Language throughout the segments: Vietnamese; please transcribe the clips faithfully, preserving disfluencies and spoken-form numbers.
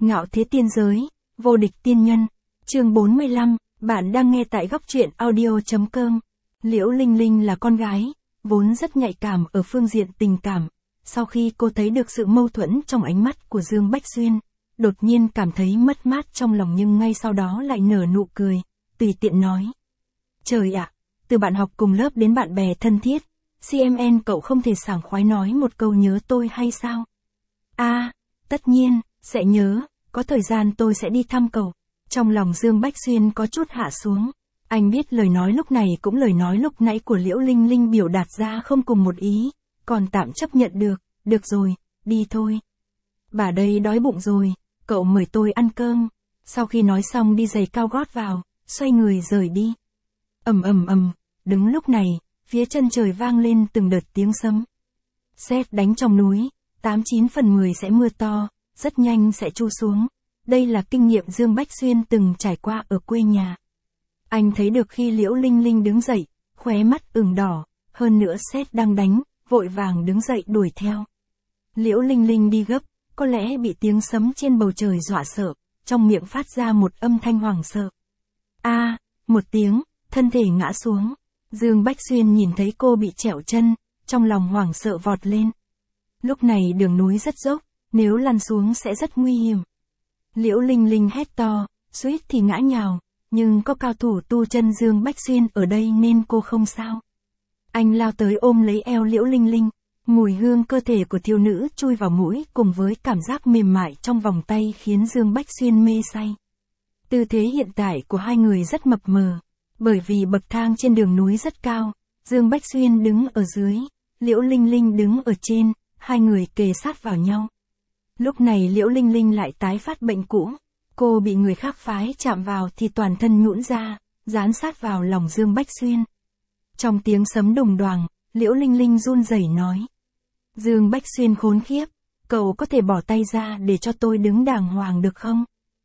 Ngạo thế tiên giới, vô địch tiên nhân. Chương bốn mươi lăm, bạn đang nghe tại góc truyện audio chấm com. Liễu Linh Linh là con gái, vốn rất nhạy cảm ở phương diện tình cảm. Sau khi cô thấy được sự mâu thuẫn trong ánh mắt của Dương Bách Xuyên, đột nhiên cảm thấy mất mát trong lòng nhưng ngay sau đó lại nở nụ cười, tùy tiện nói. Trời ạ, từ bạn học cùng lớp đến bạn bè thân thiết, xê em en cậu không thể sảng khoái nói một câu nhớ tôi hay sao? À, tất nhiên, sẽ nhớ, có thời gian tôi sẽ đi thăm cậu. Trong lòng Dương Bách Xuyên có chút hạ xuống. Anh biết lời nói lúc này cũng lời nói lúc nãy của Liễu Linh Linh biểu đạt ra không cùng một ý, còn tạm chấp nhận được, được rồi, đi thôi. Bà đây đói bụng rồi, cậu mời tôi ăn cơm. Sau khi nói xong đi giày cao gót vào, xoay người rời đi. Ầm ầm ầm, đứng lúc này, phía chân trời vang lên từng đợt tiếng sấm. Sét đánh trong núi, tám chín phần mười sẽ mưa to, rất nhanh sẽ tru xuống. Đây là kinh nghiệm Dương Bách Xuyên từng trải qua ở quê nhà. Anh thấy được khi Liễu Linh Linh đứng dậy, khóe mắt ửng đỏ, hơn nữa sét đang đánh, vội vàng đứng dậy đuổi theo. Liễu Linh Linh đi gấp, có lẽ bị tiếng sấm trên bầu trời dọa sợ, trong miệng phát ra một âm thanh hoảng sợ. A, à, một tiếng, thân thể ngã xuống. Dương Bách Xuyên nhìn thấy cô bị trẹo chân, trong lòng hoảng sợ vọt lên. Lúc này đường núi rất dốc, nếu lăn xuống sẽ rất nguy hiểm. Liễu Linh Linh hét to, suýt thì ngã nhào, nhưng có cao thủ tu chân Dương Bách Xuyên ở đây nên cô không sao. Anh lao tới ôm lấy eo Liễu Linh Linh, mùi hương cơ thể của thiếu nữ chui vào mũi cùng với cảm giác mềm mại trong vòng tay khiến Dương Bách Xuyên mê say. Tư thế hiện tại của hai người rất mập mờ, bởi vì bậc thang trên đường núi rất cao, Dương Bách Xuyên đứng ở dưới, Liễu Linh Linh đứng ở trên, hai người kề sát vào nhau. Lúc này Liễu Linh Linh lại tái phát bệnh cũ, cô bị người khác phái chạm vào thì toàn thân nhũn ra, dán sát vào lòng Dương Bách Xuyên. Trong tiếng sấm đùng đoàng, Liễu Linh Linh run rẩy nói. Dương Bách Xuyên khốn khiếp, cậu có thể bỏ tay ra để cho tôi đứng đàng hoàng được không?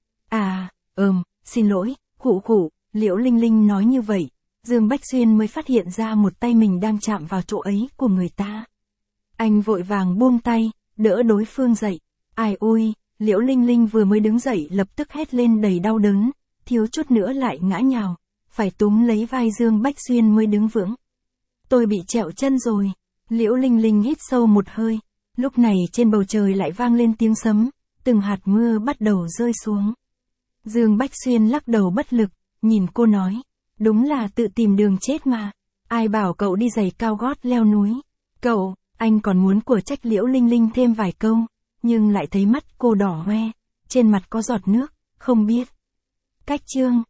À, ừm, xin lỗi, khụ khụ, Liễu Linh Linh nói như vậy, Dương Bách Xuyên mới phát hiện ra một tay mình đang chạm vào chỗ ấy của người ta. Anh vội vàng buông tay, đỡ đối phương dậy. Ai ôi, Liễu Linh Linh vừa mới đứng dậy lập tức hét lên đầy đau đớn, thiếu chút nữa lại ngã nhào, phải túm lấy vai Dương Bách Xuyên mới đứng vững. Tôi bị trẹo chân rồi. Liễu Linh Linh hít sâu một hơi, lúc này trên bầu trời lại vang lên tiếng sấm, từng hạt mưa bắt đầu rơi xuống. Dương Bách Xuyên lắc đầu bất lực, nhìn cô nói, đúng là tự tìm đường chết mà, ai bảo cậu đi giày cao gót leo núi. Cậu, anh còn muốn của trách Liễu Linh Linh thêm vài câu, nhưng lại thấy mắt cô đỏ hoe, trên mặt có giọt nước, không biết. Cách chương